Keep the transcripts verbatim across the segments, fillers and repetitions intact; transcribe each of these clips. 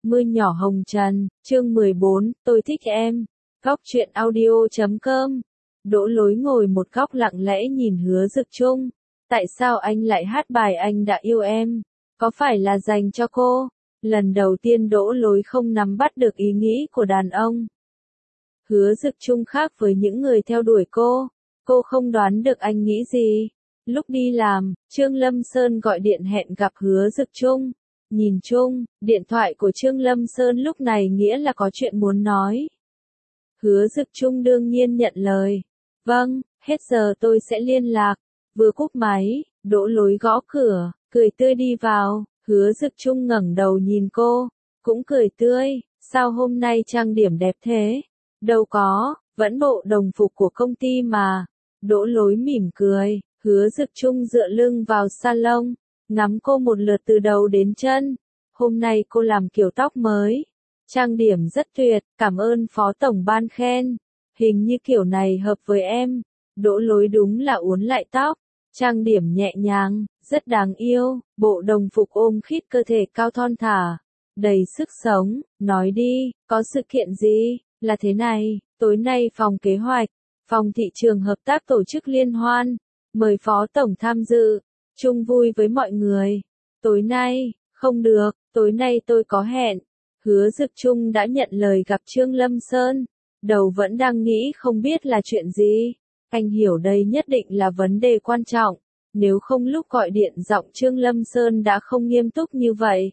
Mưa nhỏ hồng trần, chương mười bốn, tôi thích em. Góc truyện audio chấm com. Đỗ Lối ngồi một góc lặng lẽ nhìn Hứa Dực Trung. Tại sao anh lại hát bài Anh Đã Yêu Em? Có phải là dành cho cô? Lần đầu tiên Đỗ Lối không nắm bắt được ý nghĩ của đàn ông. Hứa Dực Trung khác với những người theo đuổi cô. Cô không đoán được anh nghĩ gì. Lúc đi làm, Trương Lâm Sơn gọi điện hẹn gặp Hứa Dực Trung. Nhìn chung, điện thoại của Trương Lâm Sơn lúc này nghĩa là có chuyện muốn nói. Hứa Dực Trung đương nhiên nhận lời. Vâng, hết giờ tôi sẽ liên lạc. Vừa cúp máy, Đỗ Lối gõ cửa, cười tươi đi vào. Hứa Dực Trung ngẩng đầu nhìn cô, cũng cười tươi. Sao hôm nay trang điểm đẹp thế? Đâu có, vẫn bộ đồng phục của công ty mà. Đỗ Lối mỉm cười. Hứa Dực Trung dựa lưng vào salon, ngắm cô một lượt từ đầu đến chân. Hôm nay cô làm kiểu tóc mới, trang điểm rất tuyệt, cảm ơn phó tổng ban khen. Hình như kiểu này hợp với em. Đỗ Lối đúng là uốn lại tóc, trang điểm nhẹ nhàng, rất đáng yêu. Bộ đồng phục ôm khít cơ thể cao thon thả, đầy sức sống. Nói đi, có sự kiện gì? Là thế này, tối nay phòng kế hoạch, phòng thị trường hợp tác tổ chức liên hoan. Mời phó tổng tham dự, chung vui với mọi người. Tối nay, không được, tối nay tôi có hẹn. Hứa Dực Trung đã nhận lời gặp Trương Lâm Sơn. Đầu vẫn đang nghĩ không biết là chuyện gì. Anh hiểu đây nhất định là vấn đề quan trọng. Nếu không lúc gọi điện giọng Trương Lâm Sơn đã không nghiêm túc như vậy.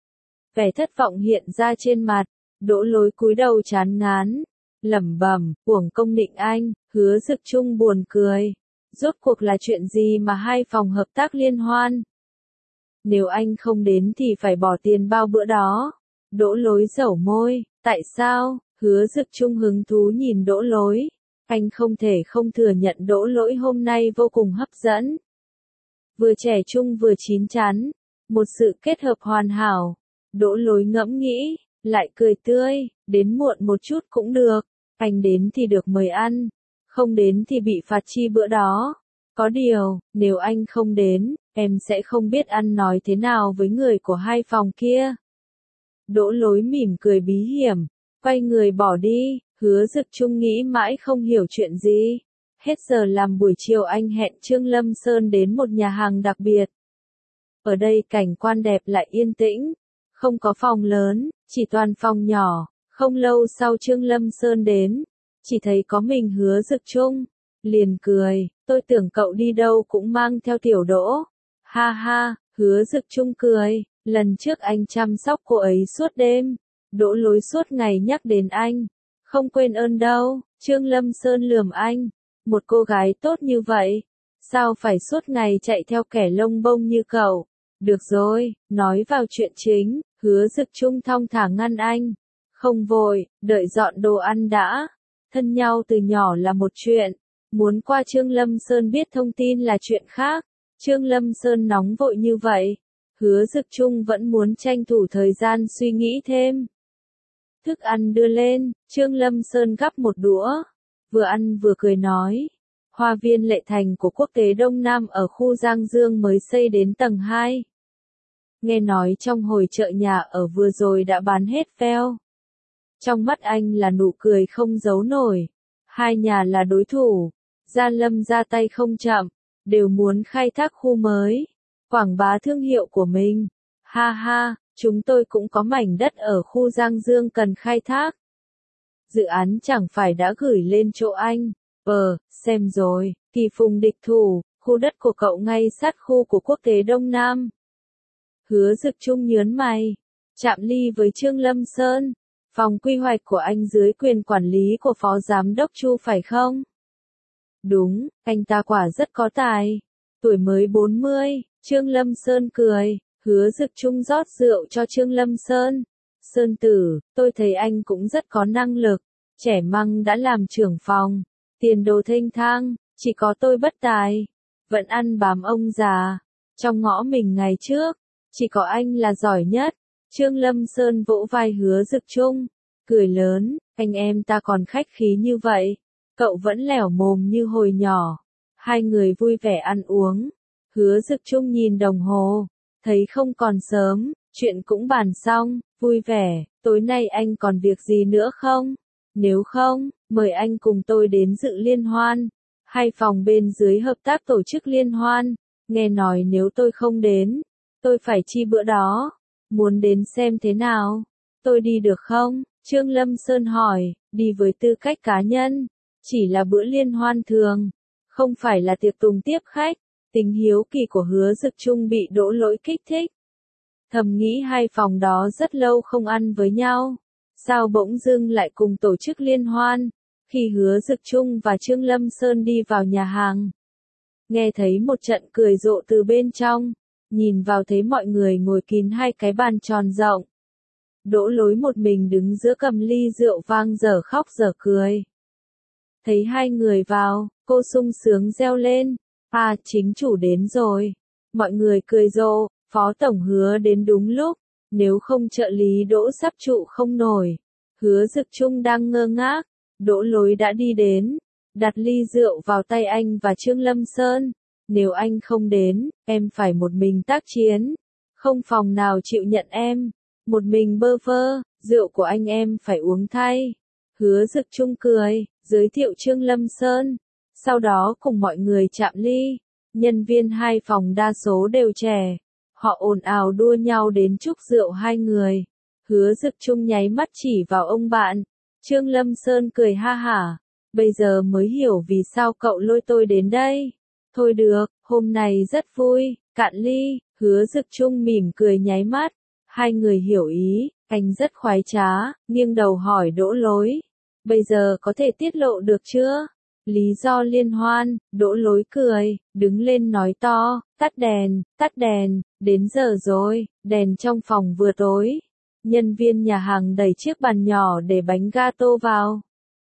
Vẻ thất vọng hiện ra trên mặt. Đỗ Lối cúi đầu chán ngán, lẩm bẩm, uổng công định anh. Hứa Dực Trung buồn cười. Rốt cuộc là chuyện gì mà hai phòng hợp tác liên hoan? Nếu anh không đến thì phải bỏ tiền bao bữa đó. Đỗ Lối dẩu môi, tại sao? Hứa Dực Trung hứng thú nhìn Đỗ Lối. Anh không thể không thừa nhận Đỗ Lối hôm nay vô cùng hấp dẫn. Vừa trẻ trung vừa chín chắn, một sự kết hợp hoàn hảo. Đỗ Lối ngẫm nghĩ, lại cười tươi, đến muộn một chút cũng được. Anh đến thì được mời ăn, không đến thì bị phạt chi bữa đó. Có điều, nếu anh không đến, em sẽ không biết ăn nói thế nào với người của hai phòng kia. Đỗ Lối mỉm cười bí hiểm, quay người bỏ đi. Hứa Dực Trung nghĩ mãi không hiểu chuyện gì. Hết giờ làm buổi chiều anh hẹn Trương Lâm Sơn đến một nhà hàng đặc biệt. Ở đây cảnh quan đẹp lại yên tĩnh, không có phòng lớn, chỉ toàn phòng nhỏ. Không lâu sau Trương Lâm Sơn đến, chỉ thấy có mình Hứa Dực Trung, liền cười, tôi tưởng cậu đi đâu cũng mang theo tiểu Đỗ. Ha ha, Hứa Dực Trung cười, lần trước anh chăm sóc cô ấy suốt đêm, Đỗ Lối suốt ngày nhắc đến anh, không quên ơn đâu. Trương Lâm Sơn lườm anh, một cô gái tốt như vậy, sao phải suốt ngày chạy theo kẻ lông bông như cậu. Được rồi, nói vào chuyện chính. Hứa Dực Trung thong thả ngăn anh, không vội, đợi dọn đồ ăn đã. Thân nhau từ nhỏ là một chuyện, muốn qua Trương Lâm Sơn biết thông tin là chuyện khác. Trương Lâm Sơn nóng vội như vậy, Hứa Dực Trung vẫn muốn tranh thủ thời gian suy nghĩ thêm. Thức ăn đưa lên, Trương Lâm Sơn gắp một đũa, vừa ăn vừa cười nói. Hoa viên Lệ Thành của Quốc tế Đông Nam ở khu Giang Dương mới xây đến tầng hai. Nghe nói trong hồi chợ nhà ở vừa rồi đã bán hết veo. Trong mắt anh là nụ cười không giấu nổi. Hai nhà là đối thủ. Gia Lâm ra tay không chậm, đều muốn khai thác khu mới, quảng bá thương hiệu của mình. Ha ha, chúng tôi cũng có mảnh đất ở khu Giang Dương cần khai thác. Dự án chẳng phải đã gửi lên chỗ anh. Ờ, xem rồi, Kỳ Phùng địch thủ, khu đất của cậu ngay sát khu của Quốc tế Đông Nam. Hứa Dực Trung nhớn mày, chạm ly với Trương Lâm Sơn. Phòng quy hoạch của anh dưới quyền quản lý của Phó Giám đốc Chu phải không? Đúng, anh ta quả rất có tài. Tuổi mới bốn mươi, Trương Lâm Sơn cười. Hứa Dực Trung rót rượu cho Trương Lâm Sơn. Sơn tử, tôi thấy anh cũng rất có năng lực. Trẻ măng đã làm trưởng phòng, tiền đồ thênh thang, chỉ có tôi bất tài. Vẫn ăn bám ông già. Trong ngõ mình ngày trước, chỉ có anh là giỏi nhất. Trương Lâm Sơn vỗ vai Hứa Dực Trung, cười lớn, anh em ta còn khách khí như vậy. Cậu vẫn lẻo mồm như hồi nhỏ. Hai người vui vẻ ăn uống. Hứa Dực Trung nhìn đồng hồ, thấy không còn sớm, chuyện cũng bàn xong, Vui vẻ, tối nay anh còn việc gì nữa không? Nếu không, mời anh cùng tôi đến dự liên hoan. Hai phòng bên dưới hợp tác tổ chức liên hoan. Nghe nói nếu tôi không đến, tôi phải chi bữa đó. Muốn đến xem thế nào? Tôi đi được không? Trương Lâm Sơn hỏi, đi với tư cách cá nhân. Chỉ là bữa liên hoan thường, không phải là tiệc tùng tiếp khách. Tính hiếu kỳ của Hứa Dực Trung bị Đỗ Lỗi kích thích. Thầm nghĩ hai phòng đó rất lâu không ăn với nhau. Sao bỗng dưng lại cùng tổ chức liên hoan? Khi Hứa Dực Trung và Trương Lâm Sơn đi vào nhà hàng, nghe thấy một trận cười rộ từ bên trong, nhìn vào thấy mọi người ngồi kín hai cái bàn tròn rộng. Đỗ Lỗi một mình đứng giữa cầm ly rượu vang dở khóc dở cười. Thấy hai người vào, cô sung sướng reo lên, à chính chủ đến rồi. Mọi người cười rộ, Phó Tổng Hứa đến đúng lúc, nếu không trợ lý Đỗ sắp trụ không nổi. Hứa Dực Trung đang ngơ ngác, Đỗ Lỗi đã đi đến, đặt ly rượu vào tay anh và Trương Lâm Sơn. Nếu anh không đến, em phải một mình tác chiến. Không phòng nào chịu nhận em. Một mình bơ vơ, rượu của anh em phải uống thay. Hứa Dực Trung cười, giới thiệu Trương Lâm Sơn. Sau đó cùng mọi người chạm ly. Nhân viên hai phòng đa số đều trẻ. Họ ồn ào đua nhau đến chúc rượu hai người. Hứa Dực Trung nháy mắt chỉ vào ông bạn. Trương Lâm Sơn cười ha hả. Bây giờ mới hiểu vì sao cậu lôi tôi đến đây. Thôi được, hôm nay rất vui, cạn ly. Hứa Dực Trung mỉm cười nháy mắt. Hai người hiểu ý, anh rất khoái trá, nghiêng đầu hỏi Đỗ Lỗi. Bây giờ có thể tiết lộ được chưa? Lý do liên hoan, Đỗ Lỗi cười, đứng lên nói to, tắt đèn, tắt đèn, đến giờ rồi, đèn trong phòng vừa tối. Nhân viên nhà hàng đẩy chiếc bàn nhỏ để bánh gato vào.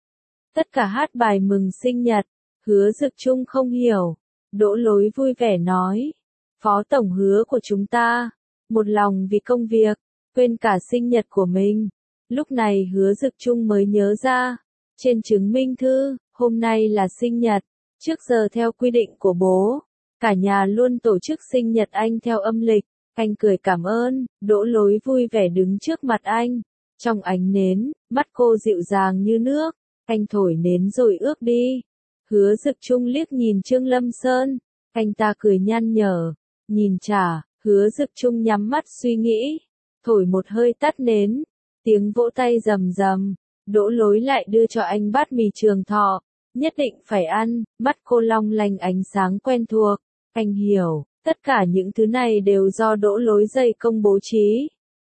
Tất cả hát bài mừng sinh nhật. Hứa Dực Trung không hiểu. Đỗ Lỗi vui vẻ nói. Phó tổng Hứa của chúng ta. Một lòng vì công việc. Quên cả sinh nhật của mình. Lúc này Hứa Dực Trung mới nhớ ra. Trên chứng minh thư, hôm nay là sinh nhật. Trước giờ theo quy định của bố. Cả nhà luôn tổ chức sinh nhật anh theo âm lịch. Anh cười cảm ơn. Đỗ Lỗi vui vẻ đứng trước mặt anh. Trong ánh nến, mắt cô dịu dàng như nước. Anh thổi nến rồi ước đi. Hứa Dực Trung liếc nhìn Trương Lâm Sơn. Anh ta cười nhăn nhở. Nhìn trả, Hứa Dực Trung nhắm mắt suy nghĩ. Thổi một hơi tắt nến. Tiếng vỗ tay rầm rầm. Đỗ Lỗi lại đưa cho anh bát mì Trường Thọ. Nhất định phải ăn. Mắt cô long lanh ánh sáng quen thuộc. Anh hiểu, tất cả những thứ này đều do Đỗ Lỗi dày công bố trí.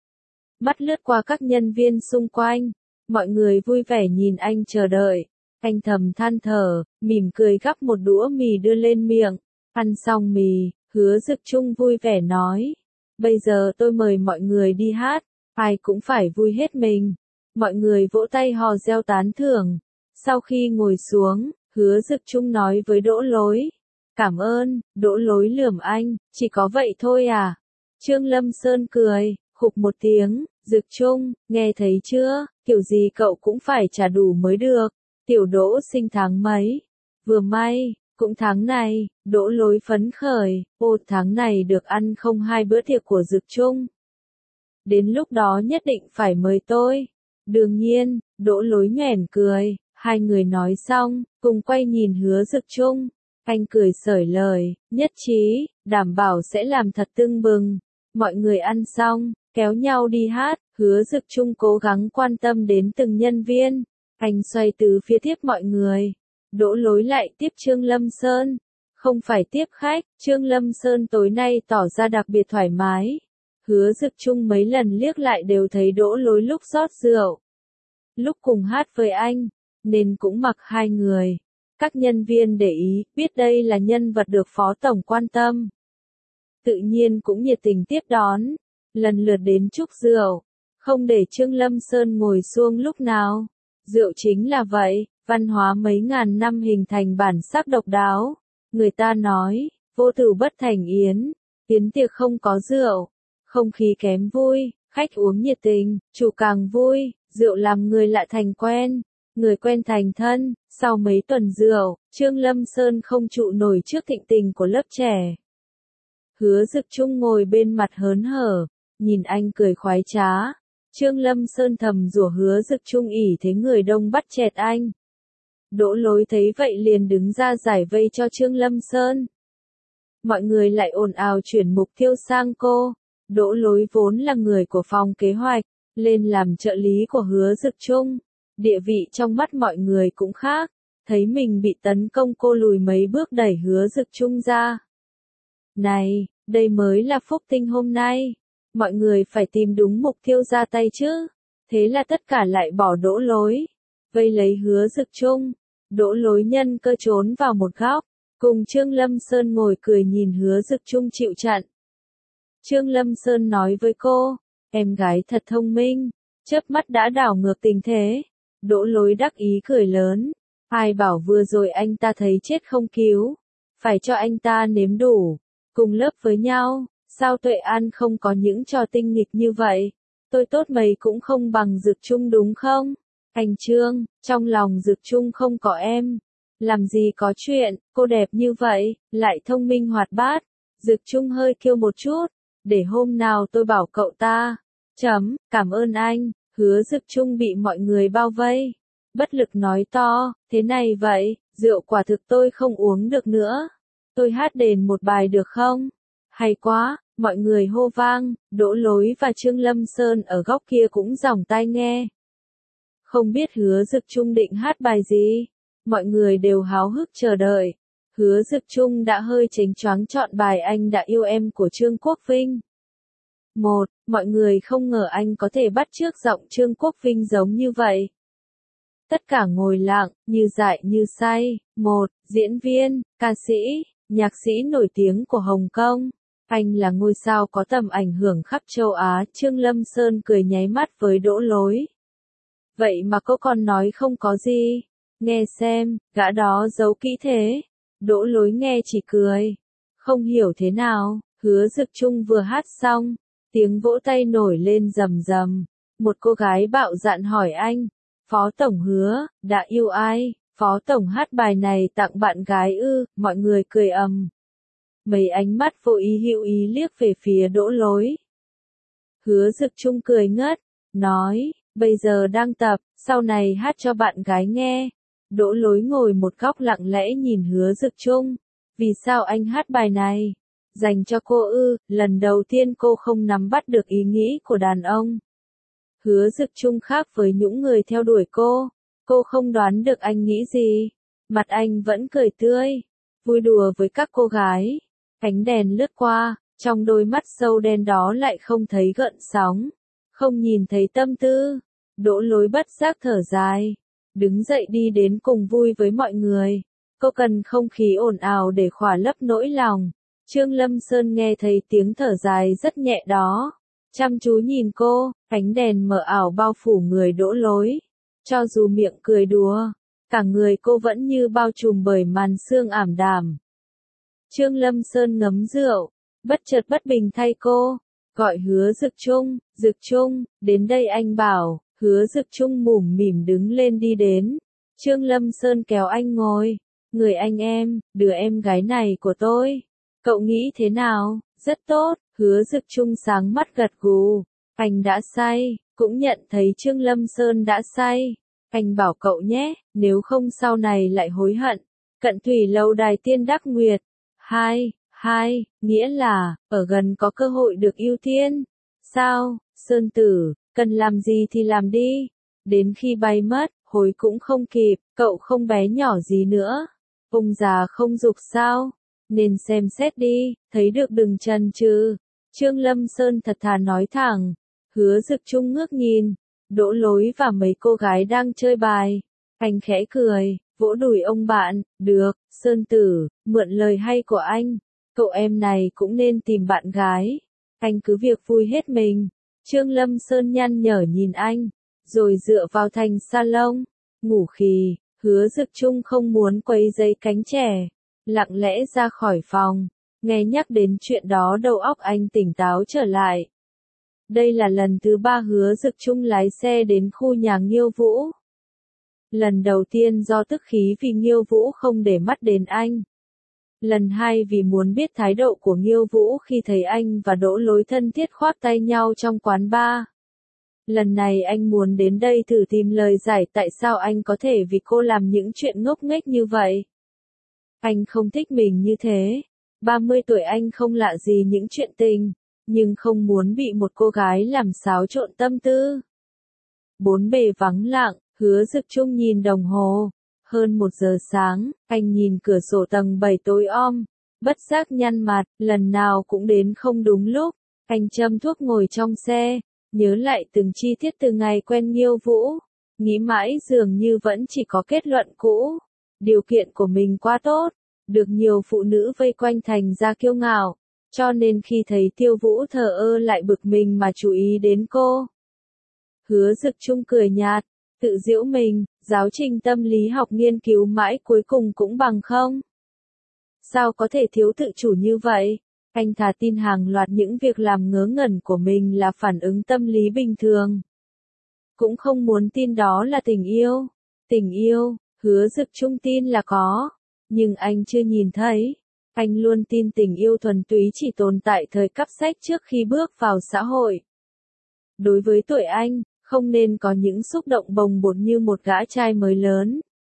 Mắt lướt qua các nhân viên xung quanh. Mọi người vui vẻ nhìn anh chờ đợi. Anh thầm than thở, mỉm cười gắp một đũa mì đưa lên miệng. Ăn xong mì, Hứa Dực Trung vui vẻ nói. Bây giờ tôi mời mọi người đi hát. Ai cũng phải vui hết mình. Mọi người vỗ tay hò reo tán thưởng. Sau khi ngồi xuống, Hứa Dực Trung nói với Đỗ Lỗi. Cảm ơn. Đỗ Lỗi lườm anh, chỉ có vậy thôi à? Trương Lâm Sơn cười, khục một tiếng. Dực Trung, nghe thấy chưa, kiểu gì cậu cũng phải trả đủ mới được. Tiểu Đỗ sinh tháng mấy? Vừa may, cũng tháng này. Đỗ Lỗi phấn khởi, ô tháng này được ăn không hai bữa tiệc của Dực Trung. Đến lúc đó nhất định phải mời tôi. Đương nhiên, Đỗ Lỗi nhoẻn cười. Hai người nói xong, cùng quay nhìn Hứa Dực Trung. Anh cười xởi lời, nhất trí, đảm bảo sẽ làm thật tưng bừng. Mọi người ăn xong, kéo nhau đi hát. Hứa Dực Trung cố gắng quan tâm đến từng nhân viên. Anh xoay từ phía tiếp mọi người. Đỗ Lỗi lại tiếp Trương Lâm Sơn. Không phải tiếp khách, Trương Lâm Sơn tối nay tỏ ra đặc biệt thoải mái. Hứa Dực Trung mấy lần liếc lại đều thấy Đỗ Lỗi lúc rót rượu. Lúc cùng hát với anh, nên cũng mặc hai người. Các nhân viên để ý, biết đây là nhân vật được Phó Tổng quan tâm. Tự nhiên cũng nhiệt tình tiếp đón. Lần lượt đến chúc rượu. Không để Trương Lâm Sơn ngồi xuông lúc nào. Rượu chính là vậy, văn hóa mấy ngàn năm hình thành bản sắc độc đáo. Người ta nói, vô tử bất thành yến. Yến tiệc không có rượu. Không khí kém vui, khách uống nhiệt tình, chủ càng vui. Rượu làm người lại thành quen. Người quen thành thân. Sau mấy tuần rượu, Trương Lâm Sơn không trụ nổi trước thịnh tình của lớp trẻ. Hứa Dực Trung ngồi bên mặt hớn hở, nhìn anh cười khoái trá. Trương Lâm Sơn thầm rủa Hứa Dực Trung ỉ thế người đông bắt chẹt anh. Đỗ Lối thấy vậy liền đứng ra giải vây cho Trương Lâm Sơn. Mọi người lại ồn ào chuyển mục tiêu sang cô. Đỗ Lối vốn là người của phòng kế hoạch, lên làm trợ lý của Hứa Dực Trung. Địa vị trong mắt mọi người cũng khác. Thấy mình bị tấn công cô lùi mấy bước đẩy Hứa Dực Trung ra. Này, đây mới là phúc tinh hôm nay. Mọi người phải tìm đúng mục tiêu ra tay chứ. Thế là tất cả lại bỏ Đỗ Lối. Vây lấy Hứa Dực Trung. Đỗ Lối nhân cơ trốn vào một góc. Cùng Trương Lâm Sơn ngồi cười nhìn Hứa Dực Trung chịu trận. Trương Lâm Sơn nói với cô, em gái thật thông minh, chớp mắt đã đảo ngược tình thế. Đỗ Lối đắc ý cười lớn, ai bảo vừa rồi anh ta thấy chết không cứu, phải cho anh ta nếm đủ, cùng lớp với nhau, sao Tuệ An không có những trò tinh nghịch như vậy, tôi tốt mấy cũng không bằng Dực Trung đúng không? Anh Trương, trong lòng Dực Trung không có em. Làm gì có chuyện, cô đẹp như vậy, lại thông minh hoạt bát. Dực Trung hơi kiêu một chút, để hôm nào tôi bảo cậu ta. Chấm, cảm ơn anh. Hứa Dực Trung bị mọi người bao vây. Bất lực nói to, thế này vậy, rượu quả thực tôi không uống được nữa. Tôi hát đền một bài được không? Hay quá, mọi người hô vang, Đỗ Lối và Trương Lâm Sơn ở góc kia cũng giỏng tai nghe. Không biết Hứa Dực Trung định hát bài gì? Mọi người đều háo hức chờ đợi. Hứa Dực Trung đã hơi chánh choáng chọn bài Anh Đã Yêu Em của Trương Quốc Vinh. Một, mọi người không ngờ anh có thể bắt chước giọng Trương Quốc Vinh giống như vậy. Tất cả ngồi lặng, như dại như say. Một, diễn viên, ca sĩ, nhạc sĩ nổi tiếng của Hồng Kông. Anh là ngôi sao có tầm ảnh hưởng khắp châu Á. Trương Lâm Sơn cười nháy mắt với Đỗ Lối. Vậy mà cô còn nói không có gì. Nghe xem, gã đó giấu kỹ thế. Đỗ Lối nghe chỉ cười. Không hiểu thế nào, Hứa Dực Trung vừa hát xong. Tiếng vỗ tay nổi lên rầm rầm. Một cô gái bạo dạn hỏi anh. Phó Tổng Hứa, đã yêu ai? Phó Tổng hát bài này tặng bạn gái ư, mọi người cười ầm. Mấy ánh mắt vô ý hữu ý liếc về phía Đỗ Lối. Hứa Dực Trung cười ngất, nói, bây giờ đang tập, sau này hát cho bạn gái nghe. Đỗ Lối ngồi một góc lặng lẽ nhìn Hứa Dực Trung. Vì sao anh hát bài này? Dành cho cô ư, lần đầu tiên cô không nắm bắt được ý nghĩ của đàn ông. Hứa Dực Trung khác với những người theo đuổi cô. Cô không đoán được anh nghĩ gì. Mặt anh vẫn cười tươi, vui đùa với các cô gái. Ánh đèn lướt qua, trong đôi mắt sâu đen đó lại không thấy gợn sóng. Không nhìn thấy tâm tư. Đỗ Lối bất giác thở dài. Đứng dậy đi đến cùng vui với mọi người. Cô cần không khí ồn ào để khỏa lấp nỗi lòng. Trương Lâm Sơn nghe thấy tiếng thở dài rất nhẹ đó. Chăm chú nhìn cô, ánh đèn mờ ảo bao phủ người Đỗ Lối. Cho dù miệng cười đùa, cả người cô vẫn như bao trùm bởi màn sương ảm đạm. Trương Lâm Sơn ngấm rượu, bất chợt bất bình thay cô, gọi Hứa Dực Trung, Dực Trung, đến đây anh bảo. Hứa Dực Trung mủm mỉm đứng lên đi đến. Trương Lâm Sơn kéo anh ngồi. Người anh em, đứa em gái này của tôi. Cậu nghĩ thế nào? Rất tốt. Hứa Dực Trung sáng mắt gật gù. Anh đã say, cũng nhận thấy Trương Lâm Sơn đã say. Anh bảo cậu nhé, nếu không sau này lại hối hận. Cận thủy lâu đài tiên đắc nguyệt. Hai, hai, nghĩa là, ở gần có cơ hội được ưu tiên. Sao, Sơn Tử, cần làm gì thì làm đi. Đến khi bay mất, hối cũng không kịp, cậu không bé nhỏ gì nữa. Ông già không dục sao? Nên xem xét đi, thấy được đừng chần chừ. Trương Lâm Sơn thật thà nói thẳng. Hứa Dực Trung ngước nhìn. Đỗ Lối và mấy cô gái đang chơi bài. Anh khẽ cười, vỗ đùi ông bạn. Được, Sơn Tử, mượn lời hay của anh. Cậu em này cũng nên tìm bạn gái. Anh cứ việc vui hết mình. Trương Lâm Sơn nhăn nhở nhìn anh. Rồi dựa vào thành salon. Ngủ khì. Hứa Dực Trung không muốn quấy rầy cánh trẻ. Lặng lẽ ra khỏi phòng. Nghe nhắc đến chuyện đó đầu óc anh tỉnh táo trở lại. Đây là lần thứ ba Hứa Dực Trung lái xe đến khu nhà Nghiêu Vũ. Lần đầu tiên do tức khí vì Nghiêu Vũ không để mắt đến anh. Lần hai vì muốn biết thái độ của Nghiêu Vũ khi thấy anh và Đỗ Lối thân thiết khoác tay nhau trong quán bar. Lần này anh muốn đến đây thử tìm lời giải tại sao anh có thể vì cô làm những chuyện ngốc nghếch như vậy. Anh không thích mình như thế. ba mươi tuổi anh không lạ gì những chuyện tình, nhưng không muốn bị một cô gái làm xáo trộn tâm tư. Bốn bề vắng lặng, Hứa Dực Trung nhìn đồng hồ. Hơn một giờ sáng, anh nhìn cửa sổ tầng bảy tối om, bất giác nhăn mặt, lần nào cũng đến không đúng lúc. Anh châm thuốc ngồi trong xe, nhớ lại từng chi tiết từ ngày quen Nghiêu Vũ, nghĩ mãi dường như vẫn chỉ có kết luận cũ. Điều kiện của mình quá tốt, được nhiều phụ nữ vây quanh thành ra kiêu ngạo, cho nên khi thấy Tiêu Vũ thờ ơ lại bực mình mà chú ý đến cô. Hứa Dực Trung cười nhạt, tự giễu mình, giáo trình tâm lý học nghiên cứu mãi cuối cùng cũng bằng không. Sao có thể thiếu tự chủ như vậy? Anh thà tin hàng loạt những việc làm ngớ ngẩn của mình là phản ứng tâm lý bình thường. Cũng không muốn tin đó là tình yêu. Tình yêu, Hứa Dực Trung tin là có, nhưng anh chưa nhìn thấy. Anh luôn tin tình yêu thuần túy chỉ tồn tại thời cấp sách trước khi bước vào xã hội. Đối với tuổi anh, không nên có những xúc động bồng bột như một gã trai mới lớn.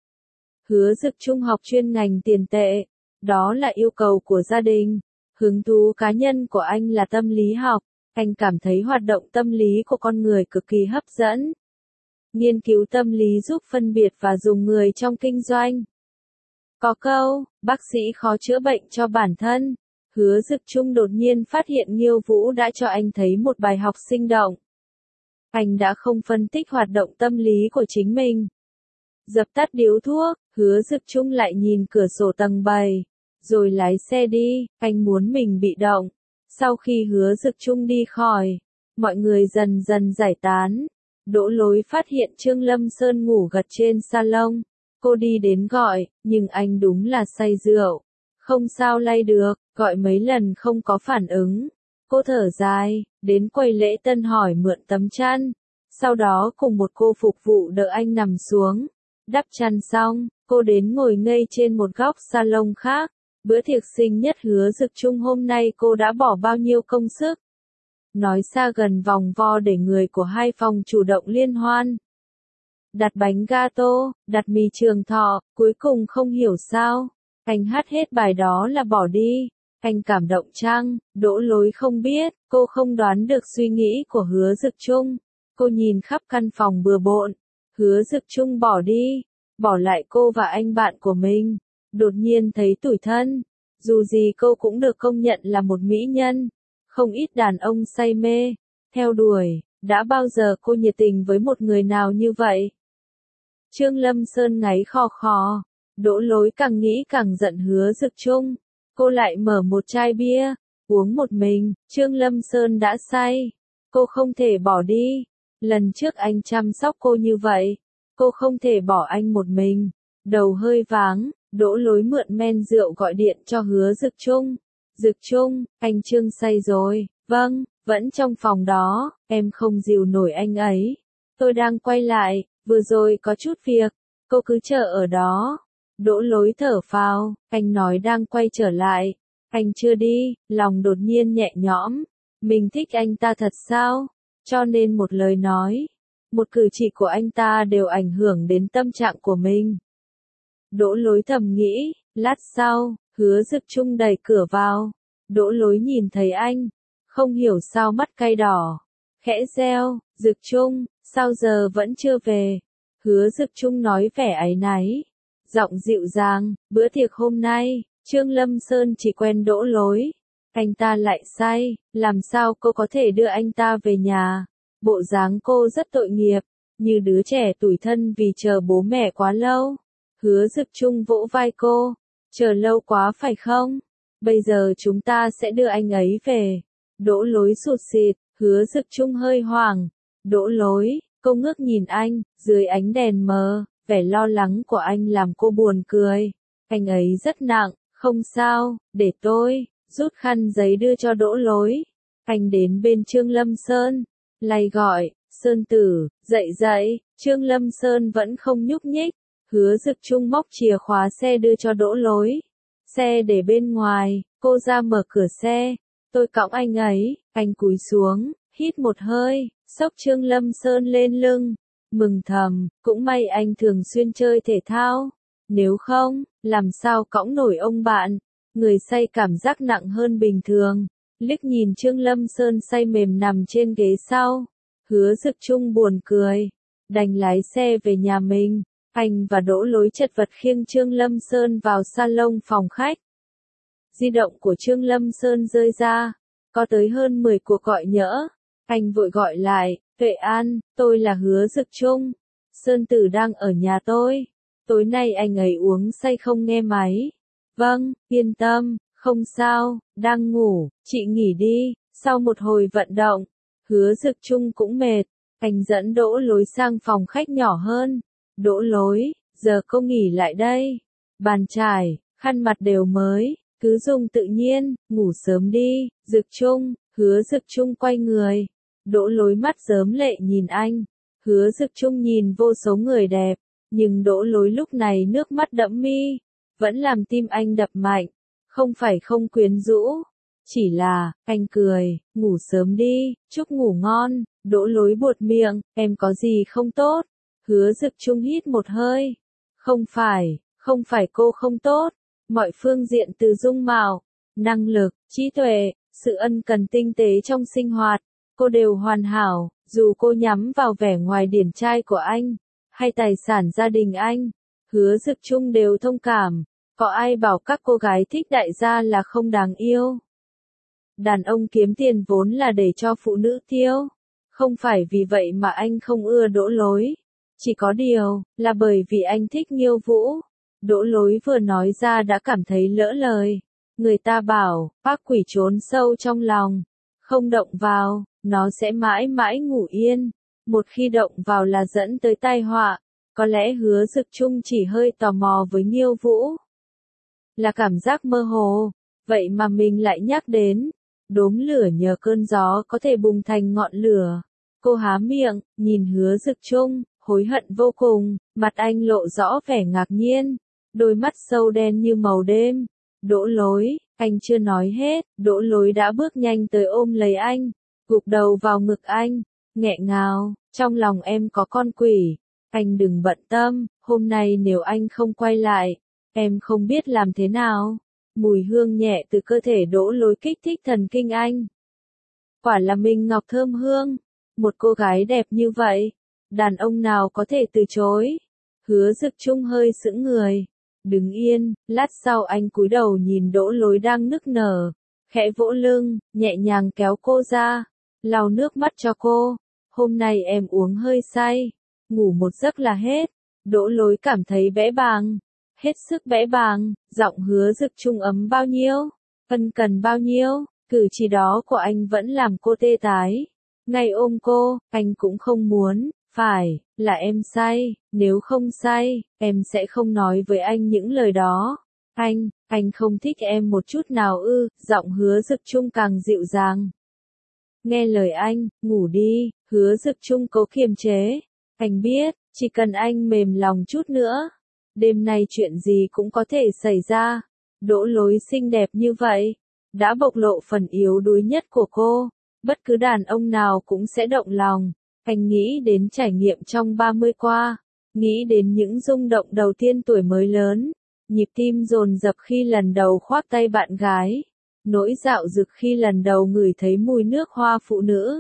Hứa Dực Trung học chuyên ngành tiền tệ, đó là yêu cầu của gia đình. Hứng thú cá nhân của anh là tâm lý học, anh cảm thấy hoạt động tâm lý của con người cực kỳ hấp dẫn. Nghiên cứu tâm lý giúp phân biệt và dùng người trong kinh doanh. Có câu, bác sĩ khó chữa bệnh cho bản thân. Hứa Dực Trung đột nhiên phát hiện Nghiêu Vũ đã cho anh thấy một bài học sinh động. Anh đã không phân tích hoạt động tâm lý của chính mình. Dập tắt điếu thuốc, Hứa Dực Trung lại nhìn cửa sổ tầng bảy, rồi lái xe đi, anh muốn mình bị động. Sau khi Hứa Dực Trung đi khỏi, mọi người dần dần giải tán. Đỗ Lối phát hiện Trương Lâm Sơn ngủ gật trên salon. Cô đi đến gọi, nhưng anh đúng là say rượu. Không sao lay được, gọi mấy lần không có phản ứng. Cô thở dài, đến quầy lễ tân hỏi mượn tấm chăn. Sau đó cùng một cô phục vụ đỡ anh nằm xuống. Đắp chăn xong, cô đến ngồi ngây trên một góc salon khác. Bữa tiệc sinh nhất Hứa Dực Trung hôm nay cô đã bỏ bao nhiêu công sức. Nói xa gần vòng vo để người của hai phòng chủ động liên hoan. Đặt bánh gato, đặt mì trường thọ, cuối cùng không hiểu sao. Anh hát hết bài đó là bỏ đi. Anh cảm động chăng? Đỗ Lối không biết, cô không đoán được suy nghĩ của Hứa Dực Trung. Cô nhìn khắp căn phòng bừa bộn. Hứa Dực Trung bỏ đi, bỏ lại cô và anh bạn của mình. Đột nhiên thấy tủi thân. Dù gì cô cũng được công nhận là một mỹ nhân. Không ít đàn ông say mê, theo đuổi. Đã bao giờ cô nhiệt tình với một người nào như vậy? Trương Lâm Sơn ngáy khò khò. Đỗ Lối càng nghĩ càng giận Hứa Dực Trung. Cô lại mở một chai bia, uống một mình. Trương Lâm Sơn đã say. Cô không thể bỏ đi. Lần trước anh chăm sóc cô như vậy. Cô không thể bỏ anh một mình. Đầu hơi váng, Đỗ Lối mượn men rượu gọi điện cho Hứa Dực Trung. Dực Trung, anh Trương say rồi. Vâng, vẫn trong phòng đó, em không dìu nổi anh ấy. Tôi đang quay lại, vừa rồi có chút việc. Cô cứ chờ ở đó. Đỗ Lối thở phào, anh nói đang quay trở lại. Anh chưa đi, lòng đột nhiên nhẹ nhõm. Mình thích anh ta thật sao? Cho nên một lời nói, một cử chỉ của anh ta đều ảnh hưởng đến tâm trạng của mình. Đỗ Lối thầm nghĩ, lát sau, Hứa Dực Trung đẩy cửa vào. Đỗ Lối nhìn thấy anh, không hiểu sao mắt cay đỏ. Khẽ reo, Dực Trung, sao giờ vẫn chưa về? Hứa Dực Trung nói vẻ áy náy. Giọng dịu dàng, bữa tiệc hôm nay, Trương Lâm Sơn chỉ quen Đỗ Lối. Anh ta lại say, làm sao cô có thể đưa anh ta về nhà? Bộ dáng cô rất tội nghiệp, như đứa trẻ tủi thân vì chờ bố mẹ quá lâu. Hứa Dực Trung vỗ vai cô, chờ lâu quá phải không? Bây giờ chúng ta sẽ đưa anh ấy về. Đỗ Lối sụt sịt, Hứa Dực Trung hơi hoảng. Đỗ Lối, cô ngước nhìn anh, dưới ánh đèn mờ, vẻ lo lắng của anh làm cô buồn cười. Anh ấy rất nặng, không sao, để tôi rút khăn giấy đưa cho Đỗ Lối. Anh đến bên Trương Lâm Sơn, lay gọi, Sơn tử, dậy dậy. Trương Lâm Sơn vẫn không nhúc nhích. Hứa Dực Trung móc chìa khóa xe đưa cho Đỗ Lối. Xe để bên ngoài, cô ra mở cửa xe. Tôi cõng anh ấy. Anh cúi xuống, hít một hơi, xốc Trương Lâm Sơn lên lưng, mừng thầm, cũng may anh thường xuyên chơi thể thao, nếu không, làm sao cõng nổi ông bạn, người say cảm giác nặng hơn bình thường, liếc nhìn Trương Lâm Sơn say mềm nằm trên ghế sau, Hứa Dực Trung buồn cười, đành lái xe về nhà mình, anh và Đỗ Lối chật vật khiêng Trương Lâm Sơn vào salon phòng khách. Di động của Trương Lâm Sơn rơi ra, có tới hơn mười cuộc gọi nhỡ, anh vội gọi lại, Tuệ An, tôi là Hứa Dực Trung, Sơn Tử đang ở nhà tôi, tối nay anh ấy uống say không nghe máy. Vâng, yên tâm, không sao, đang ngủ, chị nghỉ đi. Sau một hồi vận động, Hứa Dực Trung cũng mệt, anh dẫn Đỗ Lối sang phòng khách nhỏ hơn. Đỗ Lối, giờ cô nghỉ lại đây. Bàn chải, khăn mặt đều mới, cứ dùng tự nhiên, ngủ sớm đi. Dực Trung, Hứa Dực Trung quay người. Đỗ Lối mắt rớm lệ nhìn anh. Hứa Dực Trung nhìn vô số người đẹp, nhưng Đỗ Lối lúc này nước mắt đẫm mi, vẫn làm tim anh đập mạnh, không phải không quyến rũ, chỉ là, anh cười, ngủ sớm đi, chúc ngủ ngon. Đỗ Lối buột miệng, em có gì không tốt? Hứa Dực Trung hít một hơi, không phải, không phải cô không tốt, mọi phương diện từ dung mạo, năng lực, trí tuệ, sự ân cần tinh tế trong sinh hoạt, cô đều hoàn hảo, dù cô nhắm vào vẻ ngoài điển trai của anh, hay tài sản gia đình anh, Hứa Dực Trung đều thông cảm, có ai bảo các cô gái thích đại gia là không đáng yêu. Đàn ông kiếm tiền vốn là để cho phụ nữ tiêu, không phải vì vậy mà anh không ưa Đỗ Lối, chỉ có điều, là bởi vì anh thích Nghiêu Vũ. Đỗ Lối vừa nói ra đã cảm thấy lỡ lời, người ta bảo, ác quỷ trốn sâu trong lòng, không động vào, nó sẽ mãi mãi ngủ yên, một khi động vào là dẫn tới tai họa, có lẽ Hứa Dực Trung chỉ hơi tò mò với Nghiêu Vũ. Là cảm giác mơ hồ, vậy mà mình lại nhắc đến, đốm lửa nhờ cơn gió có thể bùng thành ngọn lửa. Cô há miệng, nhìn Hứa Dực Trung, hối hận vô cùng, mặt anh lộ rõ vẻ ngạc nhiên, đôi mắt sâu đen như màu đêm. Đỗ Lối, anh chưa nói hết, Đỗ Lối đã bước nhanh tới ôm lấy anh, gục đầu vào ngực anh, nghẹn ngào, trong lòng em có con quỷ, anh đừng bận tâm, hôm nay nếu anh không quay lại, em không biết làm thế nào. Mùi hương nhẹ từ cơ thể Đỗ Lối kích thích thần kinh anh. Quả là mình ngọc thơm hương, một cô gái đẹp như vậy, đàn ông nào có thể từ chối. Hứa Dực Trung hơi sững người, đứng yên, lát sau anh cúi đầu nhìn Đỗ Lối đang nức nở, khẽ vỗ lưng, nhẹ nhàng kéo cô ra, lau nước mắt cho cô. Hôm nay em uống hơi say, ngủ một giấc là hết. Đỗ Lối cảm thấy bẽ bàng, hết sức bẽ bàng, giọng Hứa Dực Trung ấm bao nhiêu, ân cần bao nhiêu, cử chỉ đó của anh vẫn làm cô tê tái. Ngay ôm cô, anh cũng không muốn, phải, là em say, nếu không say, em sẽ không nói với anh những lời đó. Anh, anh không thích em một chút nào ư, giọng Hứa Dực Trung càng dịu dàng. Nghe lời anh, ngủ đi. Hứa Dực Trung cố kiềm chế, anh biết, chỉ cần anh mềm lòng chút nữa, đêm nay chuyện gì cũng có thể xảy ra. Đỗ Lối xinh đẹp như vậy, đã bộc lộ phần yếu đuối nhất của cô, bất cứ đàn ông nào cũng sẽ động lòng. Anh nghĩ đến trải nghiệm trong ba mươi qua, nghĩ đến những rung động đầu tiên tuổi mới lớn, nhịp tim dồn dập khi lần đầu khoác tay bạn gái, nỗi dạo dực khi lần đầu ngửi thấy mùi nước hoa phụ nữ.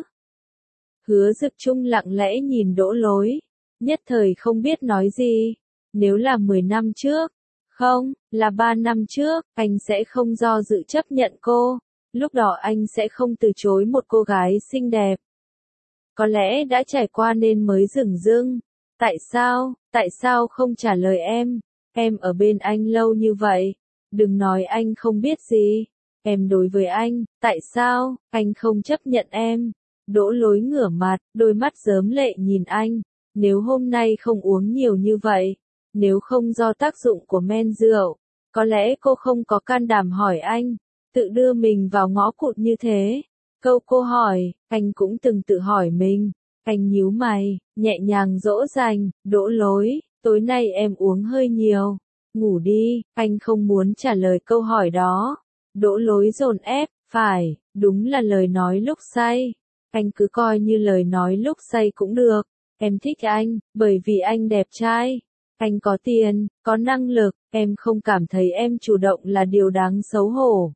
Hứa Dực Trung lặng lẽ nhìn Đỗ Lối, nhất thời không biết nói gì. Nếu là mười năm trước, không, là ba năm trước, anh sẽ không do dự chấp nhận cô, lúc đó anh sẽ không từ chối một cô gái xinh đẹp. Có lẽ đã trải qua nên mới dửng dưng. Tại sao, tại sao không trả lời em? Em ở bên anh lâu như vậy, đừng nói anh không biết gì. Em đối với anh, tại sao, anh không chấp nhận em? Đỗ Lối ngửa mặt, đôi mắt rớm lệ nhìn anh. Nếu hôm nay không uống nhiều như vậy, nếu không do tác dụng của men rượu, có lẽ cô không có can đảm hỏi anh, tự đưa mình vào ngõ cụt như thế. Câu cô hỏi, anh cũng từng tự hỏi mình. Anh nhíu mày, nhẹ nhàng dỗ dành, Đỗ Lối, tối nay em uống hơi nhiều, ngủ đi. Anh không muốn trả lời câu hỏi đó. Đỗ Lối dồn ép, phải, đúng là lời nói lúc say. anh cứ coi như lời nói lúc say cũng được. Em thích anh, bởi vì anh đẹp trai. Anh có tiền, có năng lực, em không cảm thấy em chủ động là điều đáng xấu hổ.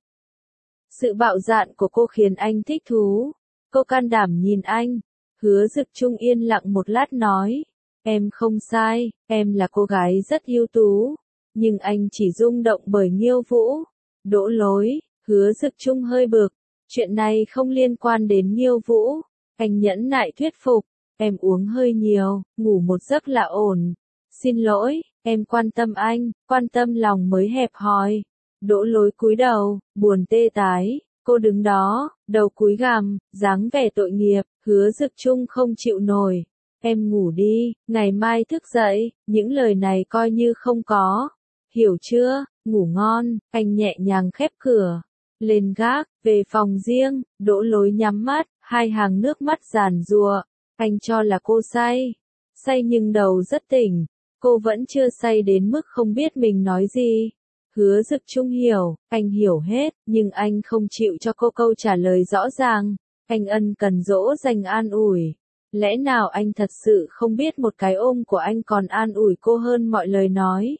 Sự bạo dạn của cô khiến anh thích thú. Cô can đảm nhìn anh. Hứa Dực Trung yên lặng một lát nói. Em không sai, em là cô gái rất ưu tú. Nhưng anh chỉ rung động bởi Nghiêu Vũ. Đỗ Lối, Hứa Dực Trung hơi bực. Chuyện này không liên quan đến Nghiêu Vũ. Anh nhẫn nại thuyết phục. Em uống hơi nhiều, ngủ một giấc là ổn. Xin lỗi, em quan tâm anh, quan tâm lòng mới hẹp hòi. Đỗ Lối cúi đầu, buồn tê tái. Cô đứng đó, đầu cúi gằm, dáng vẻ tội nghiệp. Hứa Dực Trung không chịu nổi. Em ngủ đi, ngày mai thức dậy, những lời này coi như không có. Hiểu chưa, ngủ ngon. Anh nhẹ nhàng khép cửa. Lên gác, về phòng riêng. Đỗ Lối nhắm mắt, hai hàng nước mắt giàn giụa. Anh cho là cô say. Say nhưng đầu rất tỉnh. Cô vẫn chưa say đến mức không biết mình nói gì. Hứa Dực Trung hiểu, anh hiểu hết, nhưng anh không chịu cho cô câu trả lời rõ ràng. Anh ân cần dỗ dành an ủi. Lẽ nào anh thật sự không biết một cái ôm của anh còn an ủi cô hơn mọi lời nói?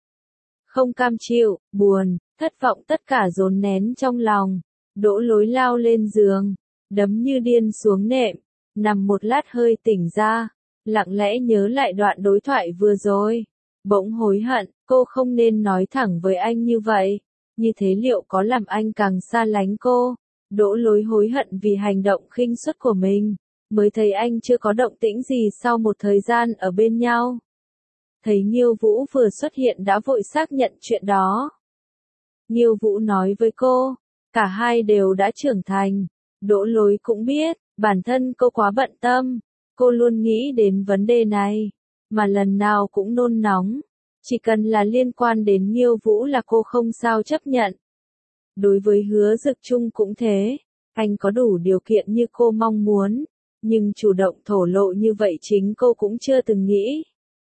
Không cam chịu, buồn, thất vọng tất cả dồn nén trong lòng. Đỗ Lối lao lên giường, đấm như điên xuống nệm, nằm một lát hơi tỉnh ra, lặng lẽ nhớ lại đoạn đối thoại vừa rồi. Bỗng hối hận, cô không nên nói thẳng với anh như vậy. Như thế liệu có làm anh càng xa lánh cô? Đỗ Lối hối hận vì hành động khinh suất của mình. Mới thấy anh chưa có động tĩnh gì sau một thời gian ở bên nhau. Thấy Nghiêu Vũ vừa xuất hiện đã vội xác nhận chuyện đó. Nghiêu Vũ nói với cô, cả hai đều đã trưởng thành. Đỗ Lối cũng biết, bản thân cô quá bận tâm. Cô luôn nghĩ đến vấn đề này, mà lần nào cũng nôn nóng. Chỉ cần là liên quan đến Nghiêu Vũ là cô không sao chấp nhận. Đối với Hứa Dực Trung cũng thế, anh có đủ điều kiện như cô mong muốn, nhưng chủ động thổ lộ như vậy chính cô cũng chưa từng nghĩ.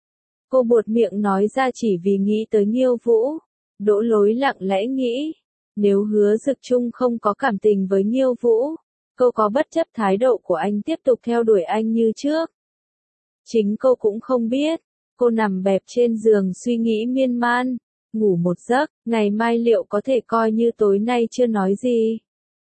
Cô buột miệng nói ra chỉ vì nghĩ tới Nghiêu Vũ. Đỗ Lối lặng lẽ nghĩ, nếu Hứa Dực Trung không có cảm tình với Nghiêu Vũ, cô có bất chấp thái độ của anh tiếp tục theo đuổi anh như trước? Chính cô cũng không biết. Cô nằm bẹp trên giường suy nghĩ miên man, ngủ một giấc, ngày mai liệu có thể coi như tối nay chưa nói gì.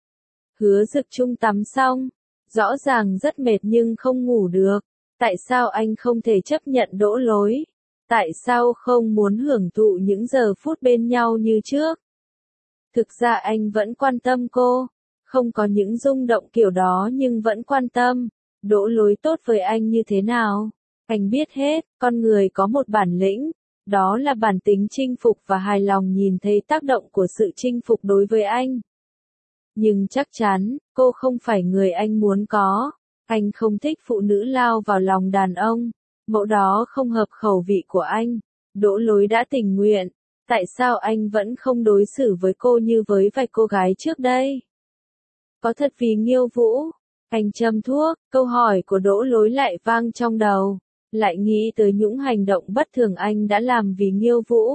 Hứa Dực Trung tắm xong, rõ ràng rất mệt nhưng không ngủ được. Tại sao anh không thể chấp nhận Đỗ Lối? Tại sao không muốn hưởng thụ những giờ phút bên nhau như trước? Thực ra anh vẫn quan tâm cô, không có những rung động kiểu đó nhưng vẫn quan tâm. Đỗ Lối tốt với anh như thế nào? Anh biết hết, con người có một bản lĩnh, đó là bản tính chinh phục và hài lòng nhìn thấy tác động của sự chinh phục đối với anh. Nhưng chắc chắn, cô không phải người anh muốn có. Anh không thích phụ nữ lao vào lòng đàn ông. Mẫu đó không hợp khẩu vị của anh. Đỗ Lối đã tình nguyện. Tại sao anh vẫn không đối xử với cô như với vài cô gái trước đây? Có thật vì Nghiêu Vũ? Anh châm thuốc, câu hỏi của Đỗ Lối lại vang trong đầu. Lại nghĩ tới những hành động bất thường anh đã làm vì Nghiêu Vũ.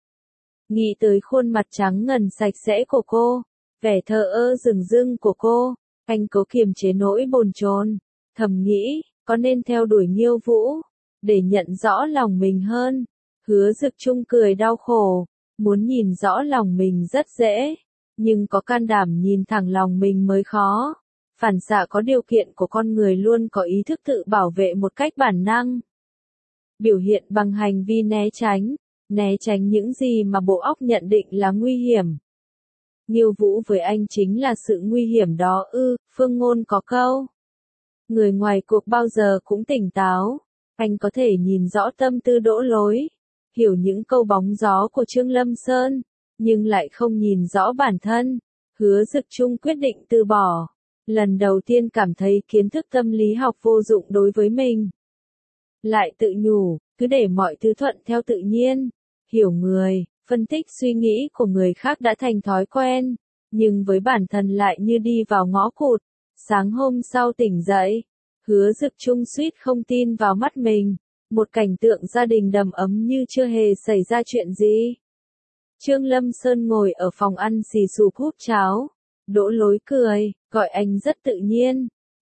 Nghĩ tới khuôn mặt trắng ngần sạch sẽ của cô, vẻ thờ ơ dửng dưng của cô, anh cố kiềm chế nỗi bồn chồn, thầm nghĩ, có nên theo đuổi Nghiêu Vũ, để nhận rõ lòng mình hơn. Hứa Dực Trung cười đau khổ, muốn nhìn rõ lòng mình rất dễ, nhưng có can đảm nhìn thẳng lòng mình mới khó. Phản xạ có điều kiện của con người luôn có ý thức tự bảo vệ một cách bản năng. Biểu hiện bằng hành vi né tránh, né tránh những gì mà bộ óc nhận định là nguy hiểm. Nghiêu Vũ với anh chính là sự nguy hiểm đó ư, phương ngôn có câu. Người ngoài cuộc bao giờ cũng tỉnh táo, anh có thể nhìn rõ tâm tư Đỗ Lối, hiểu những câu bóng gió của Trương Lâm Sơn, nhưng lại không nhìn rõ bản thân. Hứa Dực Trung quyết định từ bỏ. Lần đầu tiên cảm thấy kiến thức tâm lý học vô dụng đối với mình. Lại tự nhủ, cứ để mọi thứ thuận theo tự nhiên. Hiểu người, phân tích suy nghĩ của người khác đã thành thói quen, nhưng với bản thân lại như đi vào ngõ cụt. Sáng hôm sau tỉnh dậy, Hứa Dực Trung suýt không tin vào mắt mình. Một cảnh tượng gia đình đầm ấm như chưa hề xảy ra chuyện gì. Trương Lâm Sơn ngồi ở phòng ăn xì xụp húp cháo. Đỗ Lối cười, gọi anh rất tự nhiên.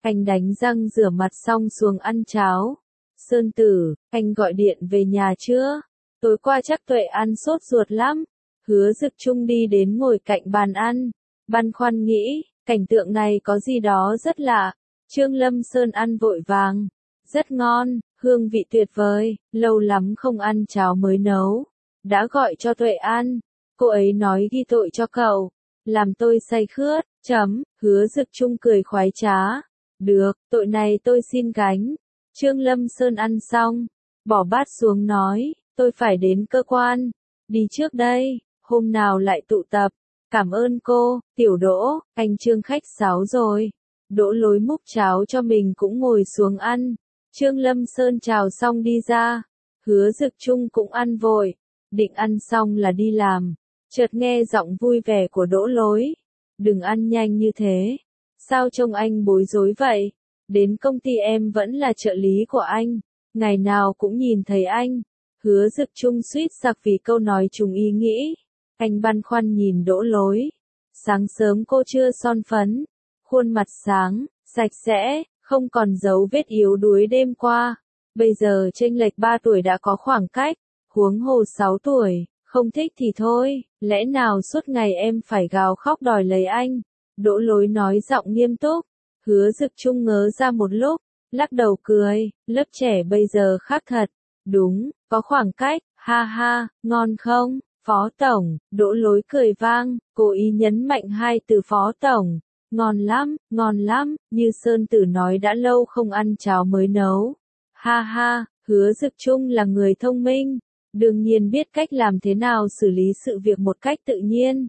Anh đánh răng rửa mặt xong xuống ăn cháo. Sơn Tử, anh gọi điện về nhà chưa? Tối qua chắc Tuệ ăn sốt ruột lắm. Hứa Dực Trung đi đến ngồi cạnh bàn ăn. Băn khoăn nghĩ, cảnh tượng này có gì đó rất lạ. Trương Lâm Sơn ăn vội vàng. Rất ngon, hương vị tuyệt vời, lâu lắm không ăn cháo mới nấu. Đã gọi cho Tuệ ăn. Cô ấy nói ghi tội cho cậu. Làm tôi say khướt, chấm, Hứa Dực Trung cười khoái trá. Được, tội này tôi xin gánh. Trương Lâm Sơn ăn xong, bỏ bát xuống nói, tôi phải đến cơ quan. Đi trước đây, hôm nào lại tụ tập. Cảm ơn cô, Tiểu Đỗ, anh Trương khách sáo rồi. Đỗ Lối múc cháo cho mình cũng ngồi xuống ăn. Trương Lâm Sơn chào xong đi ra. Hứa Dực Trung cũng ăn vội. Định ăn xong là đi làm. Chợt nghe giọng vui vẻ của Đỗ Lối. Đừng ăn nhanh như thế. Sao trông anh bối rối vậy? Đến công ty em vẫn là trợ lý của anh. Ngày nào cũng nhìn thấy anh. Hứa Dực Trung suýt sặc vì câu nói trùng ý nghĩ. Anh băn khoăn nhìn Đỗ Lối. Sáng sớm cô chưa son phấn. Khuôn mặt sáng, sạch sẽ, không còn dấu vết yếu đuối đêm qua. Bây giờ chênh lệch ba tuổi đã có khoảng cách. Huống hồ sáu tuổi, không thích thì thôi. Lẽ nào suốt ngày em phải gào khóc đòi lấy anh? Đỗ Lối nói giọng nghiêm túc. Hứa Dực Trung ngớ ra một lúc, lắc đầu cười, lớp trẻ bây giờ khác thật. Đúng, có khoảng cách, ha ha, ngon không, Phó Tổng, Đỗ Lối cười vang, cố ý nhấn mạnh hai từ Phó Tổng. Ngon lắm, ngon lắm, như Sơn Tử nói đã lâu không ăn cháo mới nấu. Ha ha, Hứa Dực Trung là người thông minh, đương nhiên biết cách làm thế nào xử lý sự việc một cách tự nhiên.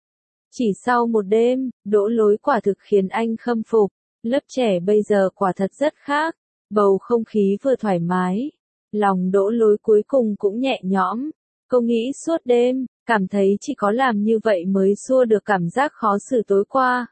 Chỉ sau một đêm, Đỗ Lối quả thực khiến anh khâm phục. Lớp trẻ bây giờ quả thật rất khác. Bầu không khí vừa thoải mái. Lòng Đỗ Lối cuối cùng cũng nhẹ nhõm. Cô nghĩ suốt đêm, cảm thấy chỉ có làm như vậy mới xua được cảm giác khó xử tối qua.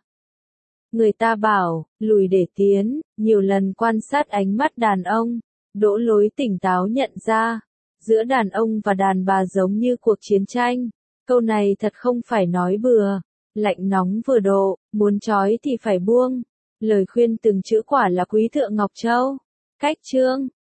Người ta bảo, lùi để tiến, nhiều lần quan sát ánh mắt đàn ông. Đỗ Lối tỉnh táo nhận ra, giữa đàn ông và đàn bà giống như cuộc chiến tranh. Câu này thật không phải nói bừa. Lạnh nóng vừa độ, muốn trói thì phải buông. Lời khuyên từng chữ quả là quý thượng Ngọc Châu. Cách chương